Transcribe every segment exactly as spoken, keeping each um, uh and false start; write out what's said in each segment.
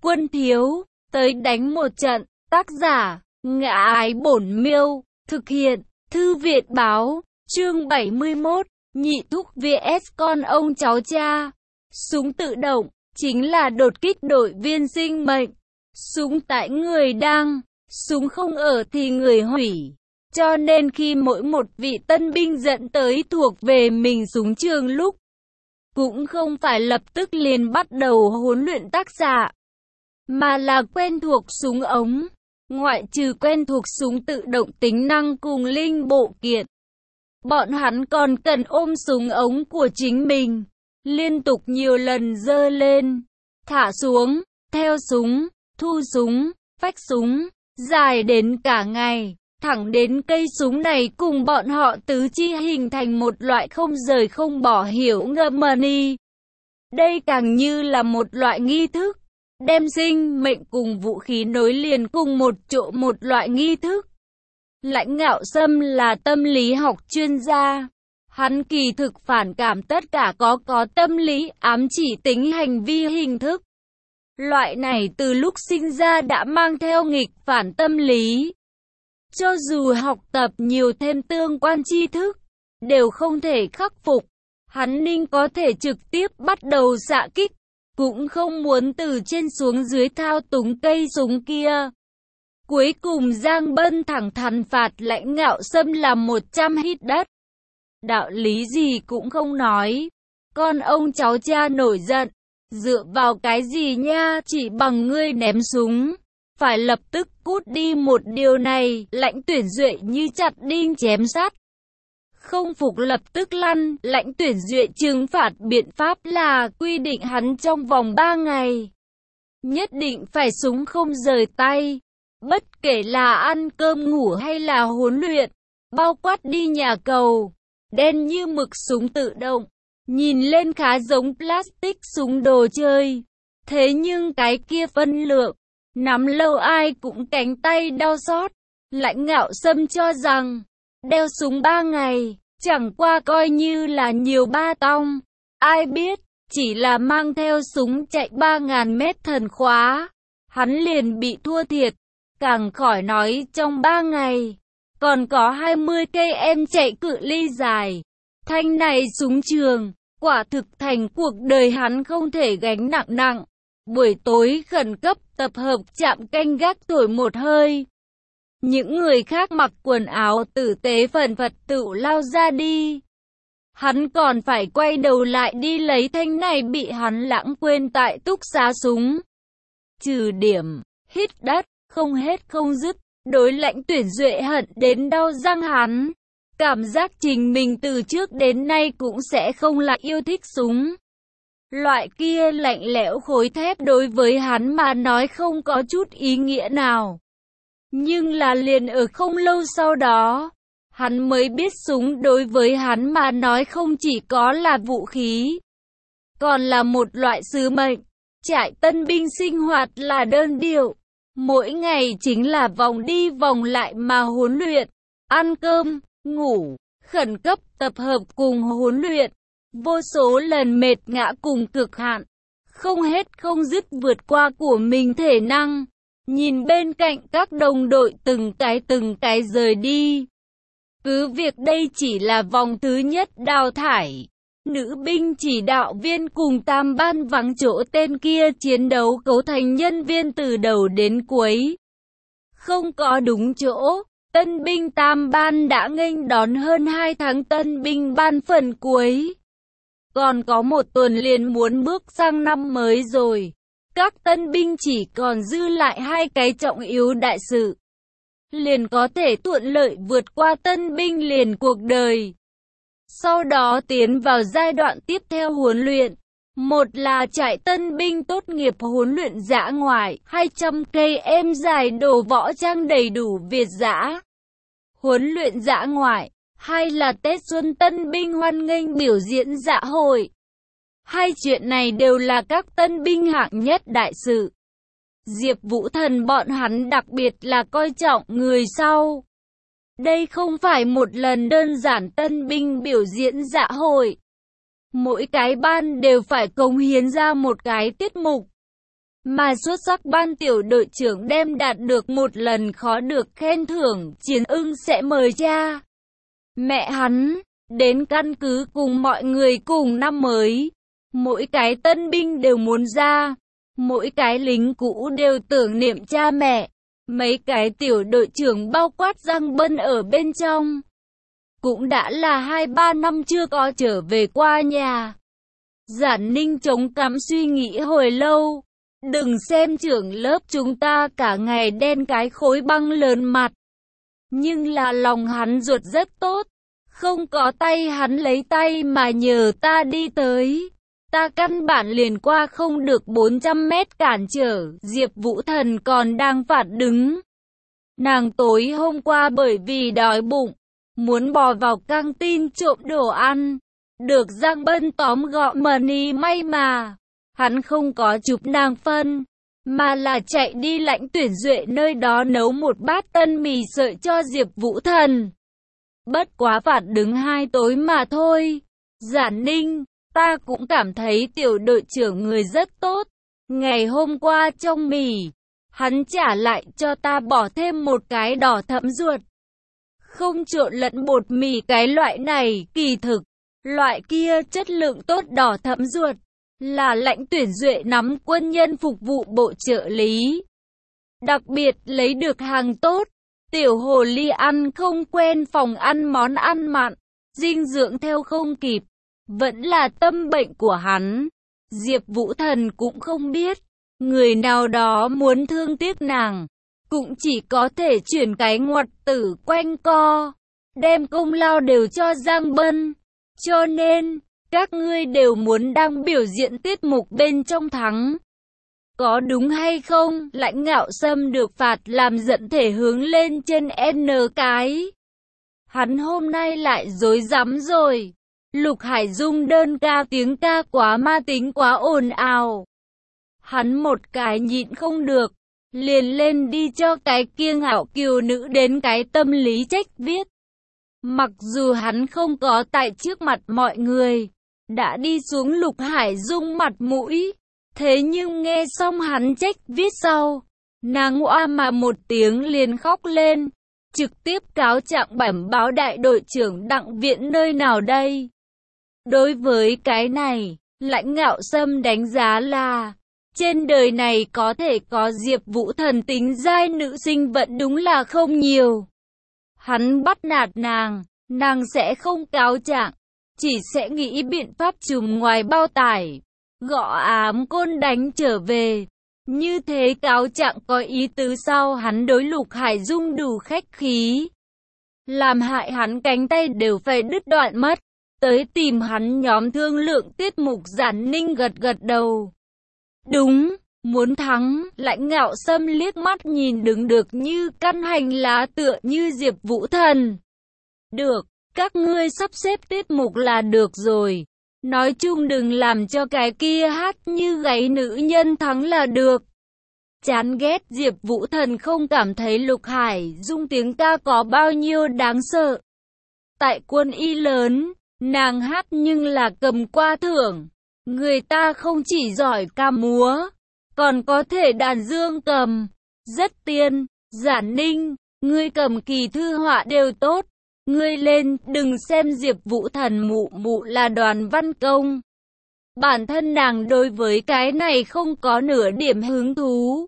Quân thiếu, tới đánh một trận. Tác giả, Ngã Ái Bổn Miêu. Thực hiện, Thư Việt Báo. Chương bảy mươi mốt, Nhị Thúc vs con ông cháu cha. Súng tự động, chính là đột kích đội viên sinh mệnh. Súng tại người đang, súng không ở thì người hủy. Cho nên khi mỗi một vị tân binh dẫn tới thuộc về mình súng trường lúc, cũng không phải lập tức liền bắt đầu huấn luyện tác xạ, mà là quen thuộc súng ống. Ngoại trừ quen thuộc súng tự động tính năng cùng linh bộ kiện, bọn hắn còn cần ôm súng ống của chính mình, liên tục nhiều lần giơ lên, thả xuống, theo súng, thu súng, phách súng, dài đến cả ngày, thẳng đến cây súng này cùng bọn họ tứ chi hình thành một loại không rời không bỏ hiểu ngầm mani. Đây càng như là một loại nghi thức, đem sinh mệnh cùng vũ khí nối liền cùng một chỗ, một loại nghi thức. Lãnh Ngạo Sâm là tâm lý học chuyên gia. Hắn kỳ thực phản cảm tất cả có có tâm lý ám chỉ tính hành vi hình thức. Loại này từ lúc sinh ra đã mang theo nghịch phản tâm lý. Cho dù học tập nhiều thêm tương quan tri thức, đều không thể khắc phục. Hắn ninh có thể trực tiếp bắt đầu xạ kích, cũng không muốn từ trên xuống dưới thao túng cây súng kia. Cuối cùng Giang Bân thẳng thắn phạt Lãnh Ngạo Sâm làm một trăm hít đất. Đạo lý gì cũng không nói. Con ông cháu cha nổi giận. Dựa vào cái gì nha, chỉ bằng ngươi ném súng. Phải lập tức cút đi, một điều này, Lãnh Tuyển Duệ như chặt đinh chém sắt. Không phục lập tức lăn, Lãnh Tuyển Duệ trừng phạt biện pháp là quy định hắn trong vòng ba ngày. Nhất định phải súng không rời tay. Bất kể là ăn cơm ngủ hay là huấn luyện, bao quát đi nhà cầu. Đen như mực súng tự động, nhìn lên khá giống plastic súng đồ chơi. Thế nhưng cái kia phân lượng, nắm lâu ai cũng cánh tay đau xót. Lãnh Ngạo Sâm cho rằng, đeo súng ba ngày, chẳng qua coi như là nhiều ba tong. Ai biết, chỉ là mang theo súng chạy ba ngàn mét thần khóa, hắn liền bị thua thiệt. Càng khỏi nói trong ba ngày, còn có hai mươi cây em chạy cự ly dài. Thanh này súng trường, quả thực thành cuộc đời hắn không thể gánh nặng nặng. Buổi tối khẩn cấp tập hợp trạm canh gác thổi một hơi. Những người khác mặc quần áo tử tế phần phật tự lao ra đi. Hắn còn phải quay đầu lại đi lấy thanh này bị hắn lãng quên tại túc xá súng. Trừ điểm, hít đất, không hết không dứt, đối Lãnh Tuyển Duệ hận đến đau răng hắn. Cảm giác trình mình từ trước đến nay cũng sẽ không lại yêu thích súng. Loại kia lạnh lẽo khối thép đối với hắn mà nói không có chút ý nghĩa nào. Nhưng là liền ở không lâu sau đó, hắn mới biết súng đối với hắn mà nói không chỉ có là vũ khí, còn là một loại sứ mệnh. Trại tân binh sinh hoạt là đơn điệu. Mỗi ngày chính là vòng đi vòng lại mà huấn luyện, ăn cơm, ngủ, khẩn cấp tập hợp cùng huấn luyện. Vô số lần mệt ngã cùng cực hạn, không hết không dứt vượt qua của mình thể năng. Nhìn bên cạnh các đồng đội từng cái từng cái rời đi. Cứ việc đây chỉ là vòng thứ nhất đào thải. Nữ binh chỉ đạo viên cùng tam ban vắng chỗ tên kia chiến đấu cấu thành nhân viên từ đầu đến cuối. Không có đúng chỗ, tân binh tam ban đã nghênh đón hơn hai tháng tân binh ban phần cuối. Còn có một tuần liền muốn bước sang năm mới rồi. Các tân binh chỉ còn dư lại hai cái trọng yếu đại sự, liền có thể thuận lợi vượt qua tân binh liền cuộc đời. Sau đó tiến vào giai đoạn tiếp theo huấn luyện. Một là trại tân binh tốt nghiệp huấn luyện dã ngoại, hai trăm cây em dài đồ võ trang đầy đủ Việt dã. Huấn luyện dã ngoại. Hai là Tết Xuân tân binh hoan nghênh biểu diễn dạ hội. Hai chuyện này đều là các tân binh hạng nhất đại sự. Diệp Vũ Thần bọn hắn đặc biệt là coi trọng người sau. Đây không phải một lần đơn giản tân binh biểu diễn dạ hội. Mỗi cái ban đều phải cống hiến ra một cái tiết mục. mà xuất sắc ban tiểu đội trưởng đem đạt được một lần khó được khen thưởng, Chiến Ưng sẽ mời cha mẹ hắn đến căn cứ cùng mọi người cùng năm mới. Mỗi cái tân binh đều muốn ra, mỗi cái lính cũ đều tưởng niệm cha mẹ. Mấy cái tiểu đội trưởng bao quát Giang Bân ở bên trong cũng đã là hai ba năm chưa có trở về qua nhà. Giản Ninh chống cằm suy nghĩ hồi lâu. Đừng xem trưởng lớp chúng ta cả ngày đen cái khối băng lớn mặt, nhưng là lòng hắn ruột rất tốt. Không có tay hắn lấy tay mà nhờ ta đi tới. Ta căn bản liền qua không được bốn trăm mét cản trở. Diệp Vũ Thần còn đang phản đứng. Nàng tối hôm qua bởi vì đói bụng, muốn bò vào căng tin trộm đồ ăn. Được Giang Bân tóm gọn Mani, may mà hắn không có chụp nàng phân, mà là chạy đi Lãnh Tuyển Duệ nơi đó nấu một bát tân mì sợi cho Diệp Vũ Thần. Bất quá phản đứng hai tối mà thôi. Giản Ninh, ta cũng cảm thấy tiểu đội trưởng người rất tốt. Ngày hôm qua trong mì, hắn trả lại cho ta bỏ thêm một cái đỏ thẫm ruột. Không trộn lẫn bột mì cái loại này, kỳ thực, loại kia chất lượng tốt đỏ thẫm ruột là Lãnh Tuyển Duệ nắm quân nhân phục vụ bộ trợ lý. Đặc biệt lấy được hàng tốt. Tiểu hồ ly ăn không quen phòng ăn món ăn mặn, dinh dưỡng theo không kịp, vẫn là tâm bệnh của hắn. Diệp Vũ Thần cũng không biết, người nào đó muốn thương tiếc nàng, cũng chỉ có thể chuyển cái ngoặt tử quanh co, đem công lao đều cho Giang Bân. Cho nên, các ngươi đều muốn đang biểu diễn tiết mục bên trong thắng. Có đúng hay không? Lãnh Ngạo Sâm được phạt làm giận thể hướng lên trên N cái. Hắn hôm nay lại dối rắm rồi. Lục Hải Dung đơn ca tiếng ca quá ma tính quá ồn ào. Hắn một cái nhịn không được, liền lên đi cho cái kia ngạo kiều nữ đến cái tâm lý trách viết. Mặc dù hắn không có tại trước mặt mọi người, đã đi xuống Lục Hải Dung mặt mũi. Thế nhưng nghe xong hắn trách viết sau, nàng oa mà một tiếng liền khóc lên, trực tiếp cáo trạng bẩm báo đại đội trưởng Đặng Viện nơi nào đây. Đối với cái này, Lãnh Ngạo Sâm đánh giá là, trên đời này có thể có Diệp Vũ Thần tính giai nữ sinh vẫn đúng là không nhiều. Hắn bắt nạt nàng, nàng sẽ không cáo trạng, chỉ sẽ nghĩ biện pháp trùm ngoài bao tải. Gõ ám côn đánh trở về. Như thế cáo trạng có ý tứ sau hắn đối Lục Hải Dung đủ khách khí. Làm hại hắn cánh tay đều phải đứt đoạn mất. Tới tìm hắn nhóm thương lượng tiết mục. Giản Ninh gật gật đầu. Đúng, muốn thắng. Lãnh Ngạo Sâm liếc mắt nhìn đứng được như căn hành lá tựa như Diệp Vũ Thần. Được, các ngươi sắp xếp tiết mục là được rồi. Nói chung đừng làm cho cái kia hát như gáy nữ nhân thắng là được. Chán ghét Diệp Vũ Thần không cảm thấy Lục Hải Dung tiếng ca có bao nhiêu đáng sợ. Tại quân y lớn, nàng hát nhưng là cầm qua thưởng. Người ta không chỉ giỏi ca múa, còn có thể đàn dương cầm. Rất tiên. Giản Ninh, ngươi cầm kỳ thư họa đều tốt. Ngươi lên, đừng xem Diệp Vũ Thần mụ mụ là Đoàn Văn Công. Bản thân nàng đối với cái này không có nửa điểm hứng thú.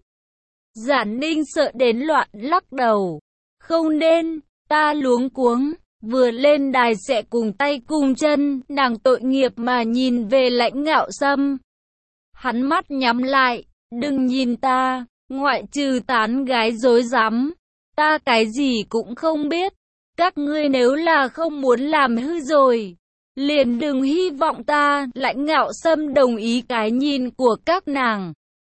Giản Ninh sợ đến loạn lắc đầu. Không nên, ta luống cuống, vừa lên đài sẽ cùng tay cùng chân, nàng tội nghiệp mà nhìn về Lãnh Ngạo Sâm. Hắn mắt nhắm lại, đừng nhìn ta, ngoại trừ tán gái dối rắm, ta cái gì cũng không biết. Các ngươi nếu là không muốn làm hư rồi, liền đừng hy vọng ta. Lãnh Ngạo Sâm đồng ý cái nhìn của các nàng.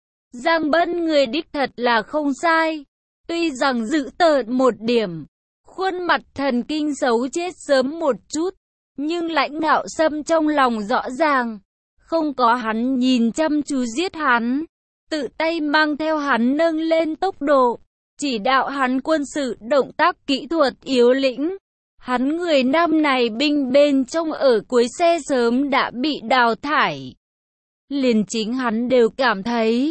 Giang Bân người đích thật là không sai. Tuy rằng dữ tợn một điểm, khuôn mặt thần kinh xấu chết sớm một chút, nhưng Lãnh Ngạo Sâm trong lòng rõ ràng, không có hắn nhìn chăm chú giết hắn, tự tay mang theo hắn nâng lên tốc độ, chỉ đạo hắn quân sự động tác kỹ thuật yếu lĩnh. Hắn người năm này binh bên trong ở cuối xe sớm đã bị đào thải. Liền chính hắn đều cảm thấy,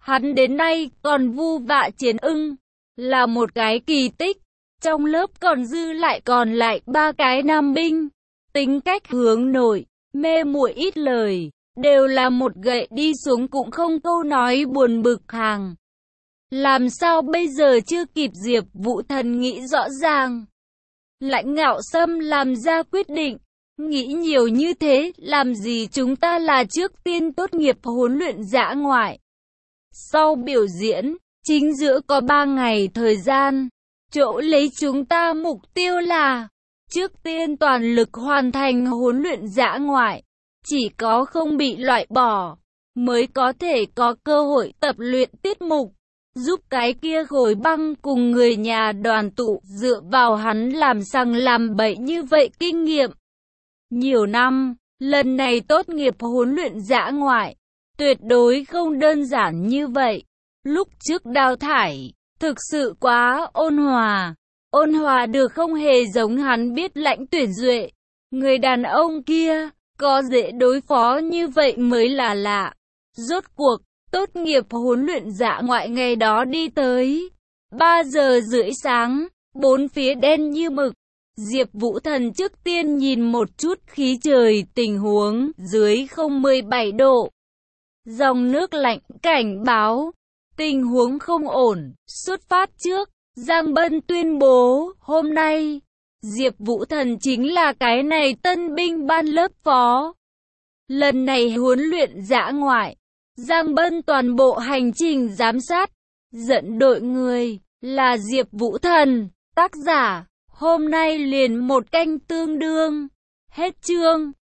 Hắn đến nay còn vu vạ Chiến Ưng, là một cái kỳ tích. Trong lớp còn dư lại còn lại ba cái nam binh, tính cách hướng nội, mê muội ít lời, đều là một gậy đi xuống cũng không câu nói buồn bực hàng. Làm sao bây giờ chưa kịp Diệp Vũ Thần nghĩ rõ ràng. Lãnh Ngạo Sâm làm ra quyết định, nghĩ nhiều như thế, làm gì chúng ta là trước tiên tốt nghiệp huấn luyện dã ngoại. Sau biểu diễn, chính giữa có ba ngày thời gian, chỗ lấy chúng ta mục tiêu là trước tiên toàn lực hoàn thành huấn luyện dã ngoại, chỉ có không bị loại bỏ, mới có thể có cơ hội tập luyện tiết mục. Giúp cái kia Khối Băng cùng người nhà đoàn tụ, dựa vào hắn làm sằng làm bậy như vậy kinh nghiệm nhiều năm, lần này tốt nghiệp huấn luyện dã ngoại, tuyệt đối không đơn giản như vậy. Lúc trước đào thải, thực sự quá ôn hòa, ôn hòa được không hề giống hắn biết Lãnh Tuyển Duệ, người đàn ông kia, có dễ đối phó như vậy mới là lạ. Rốt cuộc, tốt nghiệp huấn luyện dã ngoại ngày đó đi tới ba giờ rưỡi sáng, bốn phía đen như mực. Diệp Vũ Thần trước tiên nhìn một chút khí trời, tình huống dưới không mười bảy độ. Dòng nước lạnh cảnh báo, tình huống không ổn. Xuất phát trước, Giang Bân tuyên bố, hôm nay, Diệp Vũ Thần chính là cái này tân binh ban lớp phó. Lần này huấn luyện dã ngoại, Giang Bân toàn bộ hành trình giám sát, dẫn đội người, là Diệp Vũ Thần, tác giả, hôm nay liền một canh tương đương. Hết chương.